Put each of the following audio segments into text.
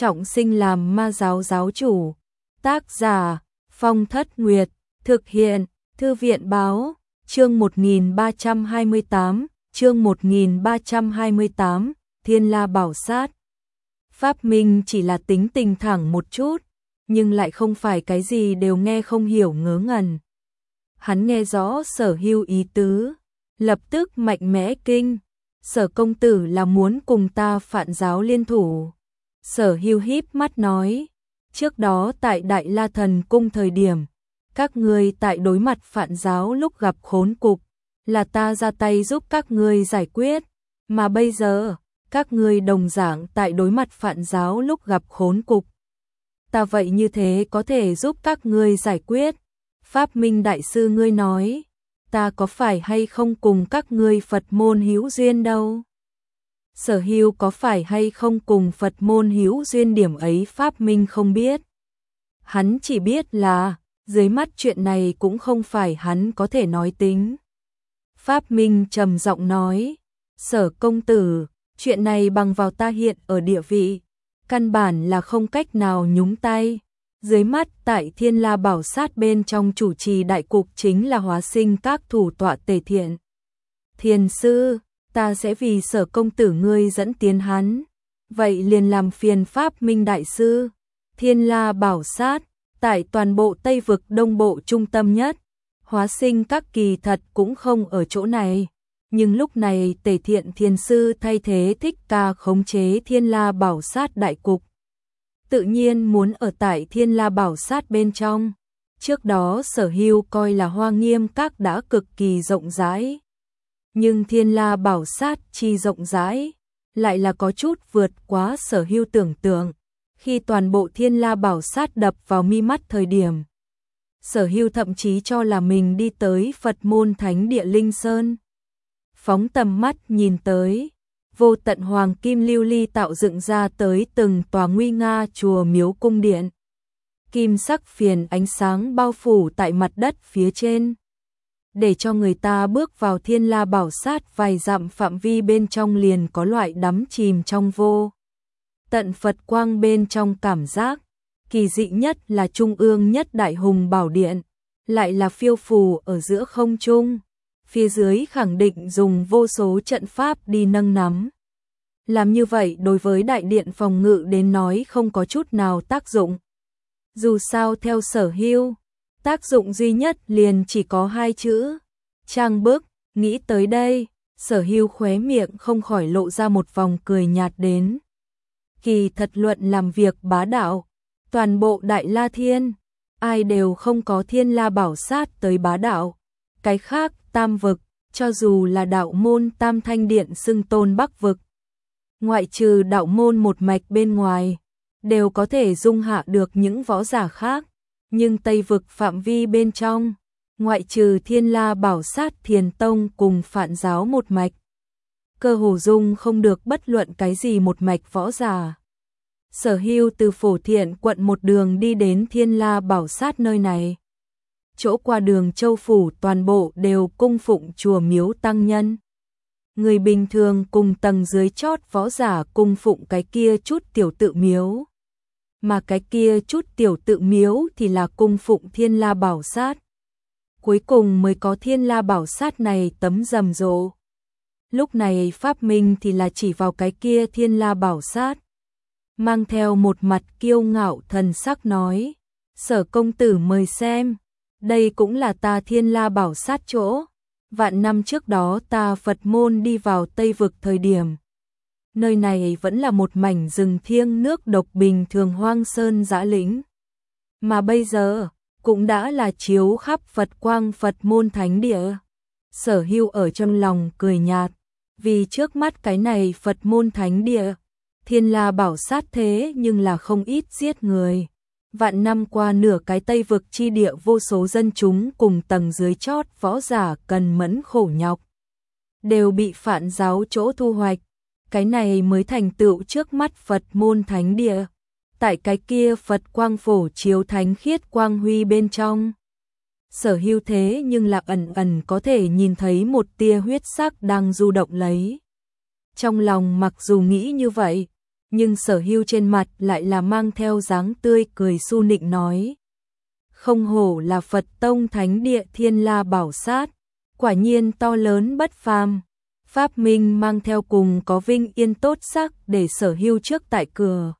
trọng sinh làm ma giáo giáo chủ. Tác giả Phong Thất Nguyệt, thực hiện Thư viện Báo, chương 1328, chương 1328, Thiên La Bảo Sát. Pháp Minh chỉ là tính tình thẳng một chút, nhưng lại không phải cái gì đều nghe không hiểu ngớ ngẩn. Hắn nghe rõ Sở Hưu ý tứ, lập tức mạnh mẽ kinh. Sở công tử là muốn cùng ta Phạn giáo liên thủ. Sở Hưu híp mắt nói, trước đó tại Đại La Thần Cung thời điểm, các ngươi tại đối mặt Phạn giáo lúc gặp khốn cục, là ta ra tay giúp các ngươi giải quyết, mà bây giờ, các ngươi đồng dạng tại đối mặt Phạn giáo lúc gặp khốn cục. Ta vậy như thế có thể giúp các ngươi giải quyết. Pháp Minh đại sư ngươi nói, ta có phải hay không cùng các ngươi Phật môn hữu duyên đâu. Sở Hưu có phải hay không cùng Phật môn hữu duyên điểm ấy Pháp Minh không biết. Hắn chỉ biết là, dưới mắt chuyện này cũng không phải hắn có thể nói tính. Pháp Minh trầm giọng nói, Sở công tử, chuyện này bằng vào ta hiện ở địa vị, căn bản là không cách nào nhúng tay. Dưới mắt tại Thiên La Bảo Sát bên trong chủ trì đại cục chính là Hóa Sinh các thủ tọa Tề Thiện. Thiền sư, ta sẽ vì Sở công tử ngươi dẫn tiến hắn. Vậy liền làm phiền Pháp Minh đại sư. Thiên La Bảo Sát, tại toàn bộ Tây Vực Đông Bộ trung tâm nhất. Hóa Sinh các kỳ thật cũng không ở chỗ này. Nhưng lúc này Tề Thiện thiền sư thay thế Thích Ca khống chế Thiên La Bảo Sát đại cục. Tự nhiên muốn ở tại Thiên La Bảo Sát bên trong. Trước đó Sở Hưu coi là Hoa Nghiêm các đã cực kỳ rộng rãi. Nhưng Thiên La Bảo Sát chi rộng rãi, lại là có chút vượt quá Sở Hưu tưởng tượng. Khi toàn bộ Thiên La Bảo Sát đập vào mi mắt thời điểm, Sở Hưu thậm chí cho là mình đi tới Phật môn thánh địa Linh Sơn. Phóng tầm mắt nhìn tới, vô tận hoàng kim lưu ly tạo dựng ra tới từng tòa nguy nga chùa miếu cung điện. Kim sắc phiền ánh sáng bao phủ tại mặt đất phía trên, để cho người ta bước vào Thiên La Bảo Sát vài dặm phạm vi bên trong liền có loại đắm chìm trong vô tận Phật quang bên trong cảm giác. Kỳ dị nhất là trung ương nhất Đại Hùng Bảo Điện, lại là phiêu phù ở giữa không trung. Phía dưới khẳng định dùng vô số trận pháp đi nâng nắm. Làm như vậy đối với đại điện phòng ngự đến nói không có chút nào tác dụng. Dù sao theo Sở Hưu, tác dụng duy nhất liền chỉ có hai chữ, trang bức. Nghĩ tới đây, Sở Hưu khóe miệng không khỏi lộ ra một vòng cười nhạt đến. Kỳ thật luận làm việc bá đạo, toàn bộ Đại La Thiên, ai đều không có Thiên La Bảo Sát tới bá đạo. Cái khác Tam vực, cho dù là đạo môn Tam Thanh Điện xưng tôn Bắc vực, ngoại trừ đạo môn một mạch bên ngoài, đều có thể dung hạ được những võ giả khác. Nhưng Tây vực phạm vi bên trong, ngoại trừ Thiên La Bảo Sát Thiền Tông cùng Phạn giáo một mạch, cơ hồ dung không được bất luận cái gì một mạch võ giả. Sở Hưu từ Phổ Thiện quận một đường đi đến Thiên La Bảo Sát nơi này. Chỗ qua đường châu phủ toàn bộ đều cung phụng chùa miếu tăng nhân. Người bình thường cùng tầng dưới chót võ giả cung phụng cái kia chút tiểu tự miếu. Mà cái kia chút tiểu tự miếu thì là cung phụng Thiên La Bảo Sát. Cuối cùng mới có Thiên La Bảo Sát này tấm rầm rộ. Lúc này Pháp Minh thì là chỉ vào cái kia Thiên La Bảo Sát, mang theo một mặt kiêu ngạo thần sắc nói, Sở công tử mời xem. Đây cũng là ta Thiên La Bảo Sát chỗ. Vạn năm trước đó ta Phật môn đi vào Tây vực thời điểm, nơi này vẫn là một mảnh rừng thiêng nước độc bình thường hoang sơn dã lĩnh. Mà bây giờ, cũng đã là chiếu khắp Phật quang Phật môn thánh địa. Sở Hưu ở trong lòng cười nhạt, vì trước mắt cái này Phật môn thánh địa, Thiên La Bảo Sát thế nhưng là không ít giết người. Vạn năm qua nửa cái Tây vực chi địa vô số dân chúng cùng tầng dưới chót võ giả cần mẫn khổ nhọc, đều bị Phạn giáo chỗ thu hoạch. Cái này mới thành tựu trước mắt Phật môn thánh địa. Tại cái kia Phật quang phổ chiếu thánh khiết quang huy bên trong, Sở Hưu thế nhưng là ẩn ẩn có thể nhìn thấy một tia huyết sắc đang du động lấy. Trong lòng mặc dù nghĩ như vậy, nhưng Sở Hưu trên mặt lại là mang theo dáng tươi cười su nịnh nói. Không hổ là Phật Tông Thánh Địa Thiên La Bảo Sát, quả nhiên to lớn bất phàm. Pháp Minh mang theo cùng có vinh yên tốt sắc để Sở Hưu trước tại cửa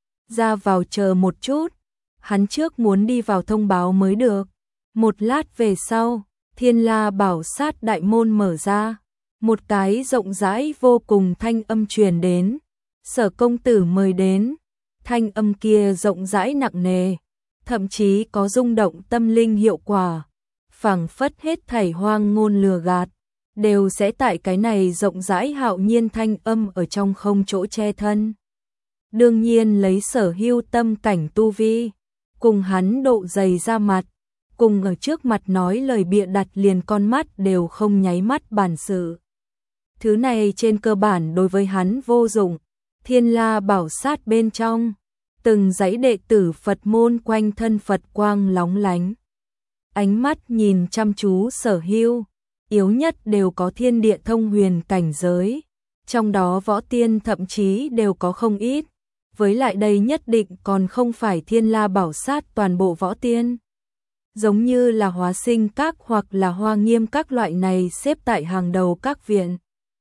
ra vào chờ một chút, hắn trước muốn đi vào thông báo mới được. Một lát về sau, Thiên La Bảo Sát đại môn mở ra, một cái rộng rãi vô cùng thanh âm truyền đến. Sở công tử mời đến. Thanh âm kia rộng rãi nặng nề, thậm chí có rung động tâm linh hiệu quả, phảng phất hết thảy hoang ngôn lừa gạt đều sẽ tại cái này rộng rãi hạo nhiên thanh âm ở trong không chỗ che thân. Đương nhiên lấy Sở Hưu tâm cảnh tu vi, cùng hắn độ dày ra mặt, cùng ở trước mặt nói lời bịa đặt liền con mắt đều không nháy mắt bản sự. Thứ này trên cơ bản đối với hắn vô dụng. Thiên La Bảo Sát bên trong, từng dãy đệ tử Phật môn quanh thân Phật quang lóng lánh. Ánh mắt nhìn chăm chú Sở Hưu, yếu nhất đều có thiên địa thông huyền cảnh giới, trong đó võ tiên thậm chí đều có không ít, với lại đây nhất định còn không phải Thiên La Bảo Sát toàn bộ võ tiên. Giống như là Hóa Sinh Các hoặc là Hoa Nghiêm Các loại này xếp tại hàng đầu các viện.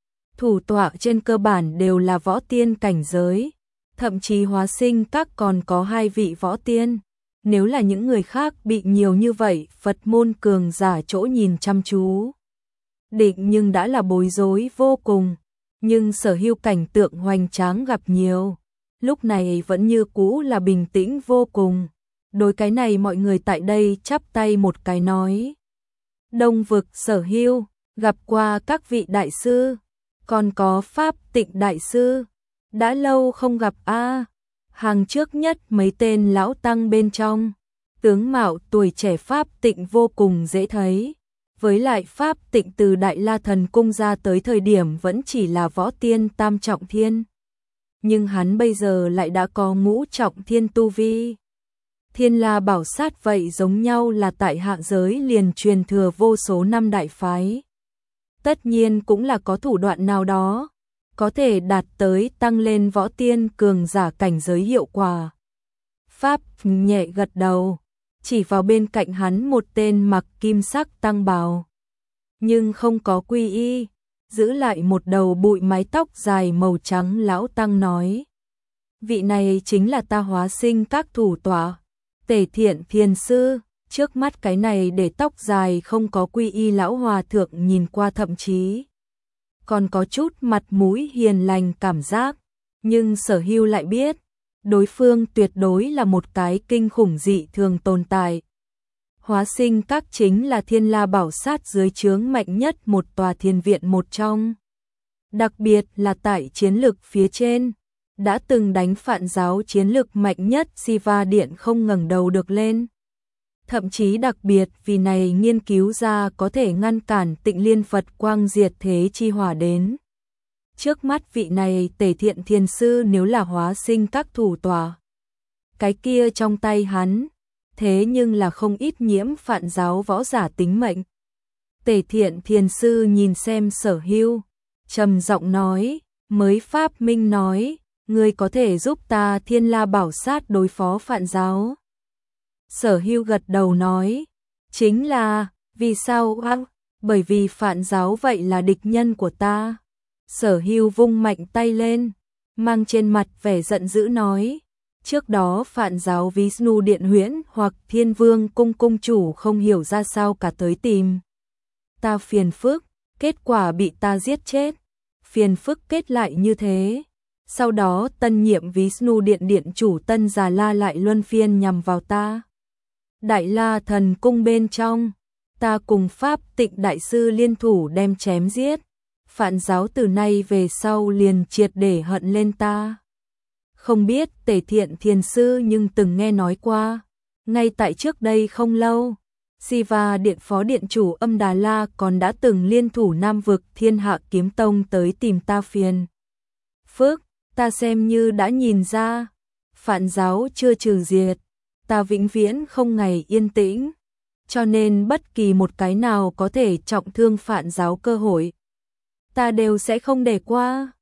Thủ tọa trên cơ bản đều là võ tiên cảnh giới, thậm chí Hóa Sinh Các còn có 2 vị võ tiên. Nếu là những người khác bị nhiều như vậy Phật môn cường giả chỗ nhìn chăm chú, định nhưng đã là bối rối vô cùng. Nhưng Sở Hưu cảnh tượng hoành tráng gặp nhiều, lúc này vẫn như cũ là bình tĩnh vô cùng. Đối cái này mọi người tại đây chắp tay một cái nói. Đông vực Sở Hưu, gặp qua các vị đại sư, còn có Pháp Tịnh đại sư, đã lâu không gặp a. Hàng trước nhất mấy tên lão tăng bên trong, tướng mạo tuổi trẻ Pháp Tịnh vô cùng dễ thấy. Với lại Pháp Tịnh từ Đại La Thần Cung ra tới thời điểm vẫn chỉ là võ tiên tam trọng thiên. Nhưng hắn bây giờ lại đã có ngũ trọng thiên tu vi. Thiên La Bảo Sát vậy giống nhau là tại hạ giới liền truyền thừa vô số năm đại phái. Tất nhiên cũng là có thủ đoạn nào đó, có thể đạt tới tăng lên võ tiên cường giả cảnh giới hiệu quả. Pháp nhẹ gật đầu, chỉ vào bên cạnh hắn một tên mặc kim sắc tăng bào, nhưng không có quy y, giữ lại một đầu bụi mái tóc dài màu trắng lão tăng nói. Vị này chính là ta Hóa Sinh Các thủ tọa, Tề Thiện Thiền Sư. Trước mắt cái này để tóc dài không có quy y lão hòa thượng nhìn qua thậm chí còn có chút mặt mũi hiền lành cảm giác, nhưng Sở Hưu lại biết, đối phương tuyệt đối là một cái kinh khủng dị thường tồn tại. Hóa Sinh Các chính là Thiên La Bảo Sát dưới trướng mạnh nhất một tòa thiên viện một trong. Đặc biệt là tại chiến lực phía trên, đã từng đánh Phạn giáo chiến lực mạnh nhất Siva Điện không ngẩng đầu được lên. Thậm chí đặc biệt vì này nghiên cứu ra có thể ngăn cản Tịnh Liên Phật quang diệt thế chi hỏa đến. Trước mắt vị này Tề Thiện Thiền Sư nếu là Hóa Sinh Các thủ tọa, cái kia trong tay hắn, thế nhưng là không ít nhiễm Phạn giáo võ giả tính mệnh. Tề Thiện Thiền Sư nhìn xem Sở Hưu, trầm giọng nói, mới Pháp Minh nói, ngươi có thể giúp ta Thiên La Bảo Sát đối phó Phạn giáo. Sở Hưu gật đầu nói, chính là, vì sao ạ? Bởi vì Phạn giáo vậy là địch nhân của ta. Sở Hưu vung mạnh tay lên, mang trên mặt vẻ giận dữ nói, trước đó Phạn giáo Vishnu Điện Huyễn hoặc Thiên Vương Cung cung chủ không hiểu ra sao cả tới tìm ta phiền phức, kết quả bị ta giết chết. Phiền phức kết lại như thế. Sau đó tân nhiệm Vishnu Điện Điện chủ Tân Già La lại luân phiên nhằm vào ta. Đại La Thần Cung bên trong, ta cùng Pháp Tịnh đại sư liên thủ đem chém giết. Phạn giáo từ nay về sau liền triệt để hận lên ta. Không biết Tề Thiện Thiền Sư nhưng từng nghe nói qua, ngay tại trước đây không lâu, Siva Điện phó điện chủ Âm Đà La còn đã từng liên thủ Nam vực Thiên Hạ Kiếm Tông tới tìm ta phiền phức. Ta xem như đã nhìn ra, Phạn giáo chưa trừ diệt, ta vĩnh viễn không ngày yên tĩnh, cho nên bất kỳ một cái nào có thể trọng thương Phạn giáo cơ hội, ta đều sẽ không để qua.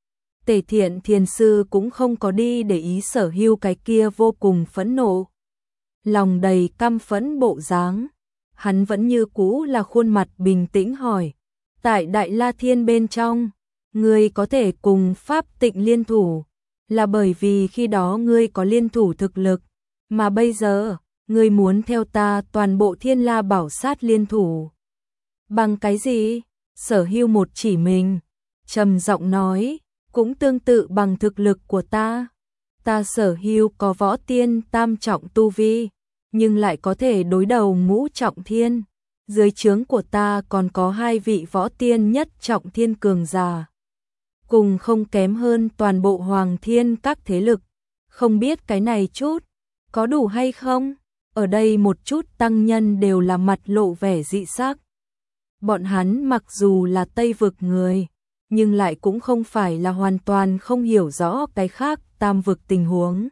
Tề Thiện Thiền Sư cũng không có đi để ý Sở Hưu cái kia vô cùng phẫn nộ, lòng đầy căm phẫn bộ dáng. Hắn vẫn như cũ là khuôn mặt bình tĩnh hỏi, tại Đại La Thiên bên trong, ngươi có thể cùng Pháp Tịnh liên thủ, là bởi vì khi đó ngươi có liên thủ thực lực, mà bây giờ, ngươi muốn theo ta toàn bộ Thiên La Bảo Sát liên thủ. Bằng cái gì? Sở Hưu một chỉ mình, trầm giọng nói, cũng tương tự bằng thực lực của ta. Ta Sở Hưu có võ tiên tam trọng tu vi, nhưng lại có thể đối đầu ngũ trọng thiên. Dưới trướng của ta còn có 2 vị võ tiên nhất trọng thiên cường giả, cùng không kém hơn toàn bộ hoàng thiên các thế lực. Không biết cái này chút, có đủ hay không? Ở đây một chút tăng nhân đều là mặt lộ vẻ dị sắc. Bọn hắn mặc dù là Tây vực người, nhưng lại cũng không phải là hoàn toàn không hiểu rõ cái khác tam vực tình huống.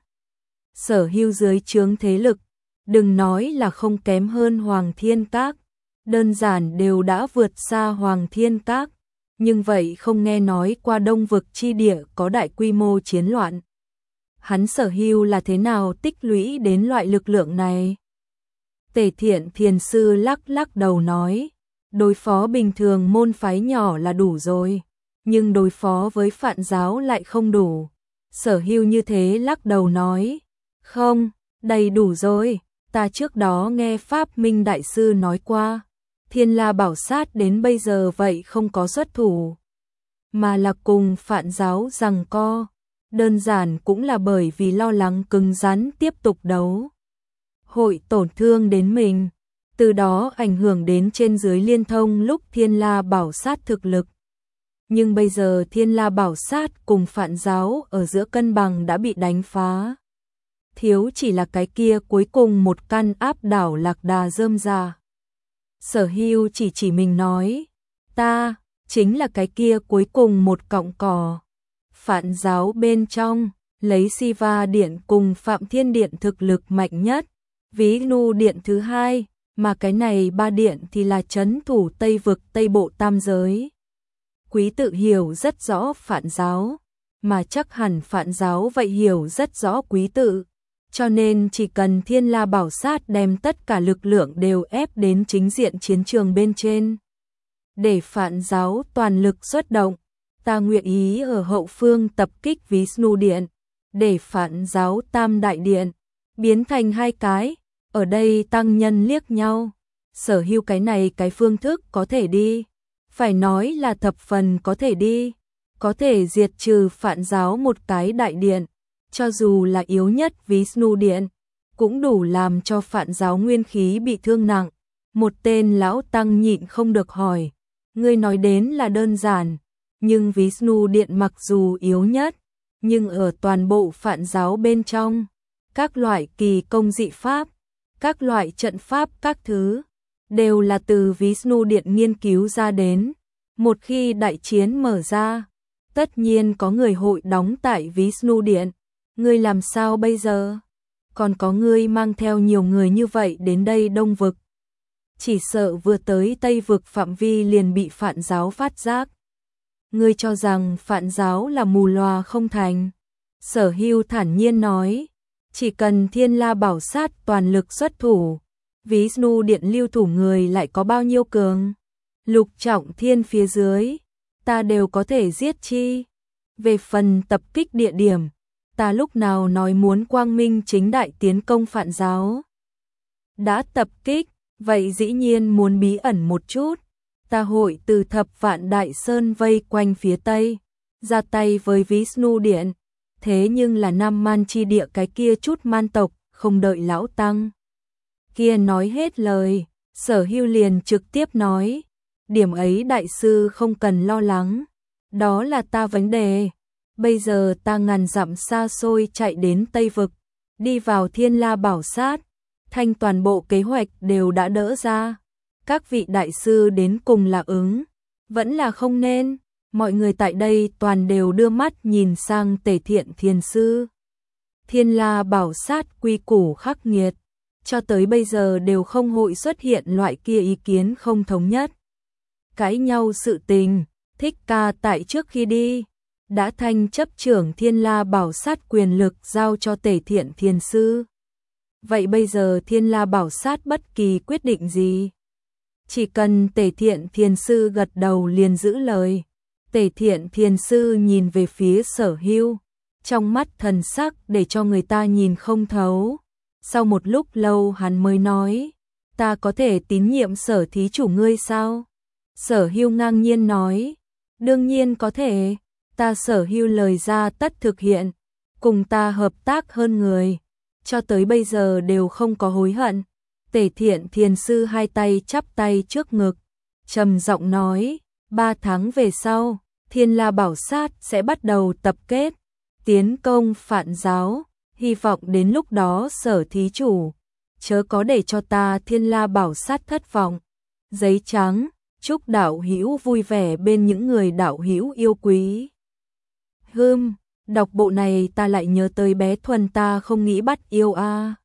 Sở Hưu dưới trướng thế lực, đừng nói là không kém hơn Hoàng Thiên Các, đơn giản đều đã vượt xa Hoàng Thiên Các, nhưng vậy không nghe nói qua Đông vực chi địa có đại quy mô chiến loạn. Hắn Sở Hưu là thế nào tích lũy đến loại lực lượng này? Tề Thiện Thiền Sư lắc lắc đầu nói, đối phó bình thường môn phái nhỏ là đủ rồi, nhưng đối phó với Phạn giáo lại không đủ. Sở Hưu như thế lắc đầu nói, không, đầy đủ rồi, ta trước đó nghe Pháp Minh Đại Sư nói qua, Thiên La Bảo Sát đến bây giờ vậy không có xuất thủ, mà là cùng Phạn giáo giằng co, đơn giản cũng là bởi vì lo lắng cứng rắn tiếp tục đấu hội tổn thương đến mình, từ đó ảnh hưởng đến trên dưới liên thông lúc Thiên La Bảo Sát thực lực. Nhưng bây giờ Thiên La Bảo Sát cùng Phạn giáo ở giữa cân bằng đã bị đánh phá. Thiếu chỉ là cái kia cuối cùng một căn áp đảo lạc đà rơm rà. Sở Hưu chỉ mình nói, ta chính là cái kia cuối cùng một cọng cỏ. Phạn giáo bên trong, lấy Siva Điện cùng Phạm Thiên Điện thực lực mạnh nhất, Ví Nu Điện thứ hai, mà cái này 3 điện thì là trấn thủ Tây vực Tây Bộ Tam Giới. Quý tự hiểu rất rõ Phạn giáo, mà chắc hẳn Phạn giáo vậy hiểu rất rõ quý tự, cho nên chỉ cần Thiên La Bảo Sát đem tất cả lực lượng đều ép đến chính diện chiến trường bên trên. Để Phạn giáo toàn lực xuất động, ta nguyện ý ở hậu phương tập kích Vishnu Điện, để Phạn giáo Tam Đại Điện biến thành 2 cái. Ở đây tăng nhân liếc nhau, Sở Hưu cái này cái phương thức có thể đi, phải nói là thập phần có thể đi, có thể diệt trừ Phạn giáo một cái đại điện, cho dù là yếu nhất Vishnu Điện, cũng đủ làm cho Phạn giáo nguyên khí bị thương nặng. Một tên lão tăng nhịn không được hỏi, ngươi nói đến là đơn giản, nhưng Vishnu Điện mặc dù yếu nhất, nhưng ở toàn bộ Phạn giáo bên trong, các loại kỳ công dị pháp, các loại trận pháp các thứ, đều là từ Vishnu Điện nghiên cứu ra đến. Một khi đại chiến mở ra, tất nhiên có người hội đóng tại Vishnu Điện. Ngươi làm sao bây giờ? Còn có ngươi mang theo nhiều người như vậy đến đây Đông vực. Chỉ sợ vừa tới Tây vực phạm vi liền bị Phạn giáo phát giác. Ngươi cho rằng Phạn giáo là mù loà không thành? Sở Hưu thản nhiên nói, chỉ cần Thiên La Bảo Sát toàn lực xuất thủ, Vishnu Điện lưu thủ người lại có bao nhiêu cường? Lục trọng thiên phía dưới, ta đều có thể giết chi. Về phần tập kích địa điểm, ta lúc nào nói muốn quang minh chính đại tiến công Phạn giáo. Đã tập kích, vậy dĩ nhiên muốn bí ẩn một chút. Ta hội từ Thập Vạn Đại Sơn vây quanh phía Tây, ra tay với Vishnu Điện. Thế nhưng là Nam Man chi địa cái kia chút man tộc, không đợi lão tăng kia nói hết lời, Sở Hưu liền trực tiếp nói, điểm ấy đại sư không cần lo lắng, đó là ta vấn đề. Bây giờ ta ngàn dặm xa xôi chạy đến Tây vực, đi vào Thiên La Bảo Sát, thanh toàn bộ kế hoạch đều đã đỡ ra. Các vị đại sư đến cùng là ứng, vẫn là không nên. Mọi người tại đây toàn đều đưa mắt nhìn sang Tề Thiện Thiền Sư. Thiên La Bảo Sát quy củ khắc nghiệt, cho tới bây giờ đều không hội xuất hiện loại kia ý kiến không thống nhất. Cãi nhau sự tình, Thích Ca tại trước khi đi, đã thanh chấp trưởng Thiên La Bảo Sát quyền lực giao cho Tề Thiện Thiền Sư. Vậy bây giờ Thiên La Bảo Sát bất kỳ quyết định gì? Chỉ cần Tề Thiện Thiền Sư gật đầu liền giữ lời. Tề Thiện Thiền Sư nhìn về phía Sở Hưu, trong mắt thần sắc để cho người ta nhìn không thấu. Sau một lúc lâu hắn mới nói, ta có thể tín nhiệm Sở thí chủ ngươi sao? Sở Hưu ngang nhiên nói, đương nhiên có thể, ta Sở Hưu lời ra tất thực hiện, cùng ta hợp tác hơn người, cho tới bây giờ đều không có hối hận. Tề Thiện Thiền Sư hai tay chắp tay trước ngực, trầm giọng nói, 3 tháng về sau, Thiên La Bảo Sát sẽ bắt đầu tập kết, tiến công Phạn Giáo, hy vọng đến lúc đó Sở thí chủ, chớ có để cho ta Thiên La Bảo Sát thất vọng. Giấy trắng, chúc đạo hữu vui vẻ bên những người đạo hữu yêu quý. Đọc bộ này ta lại nhớ tới bé Thuần ta không nghĩ bắt yêu a.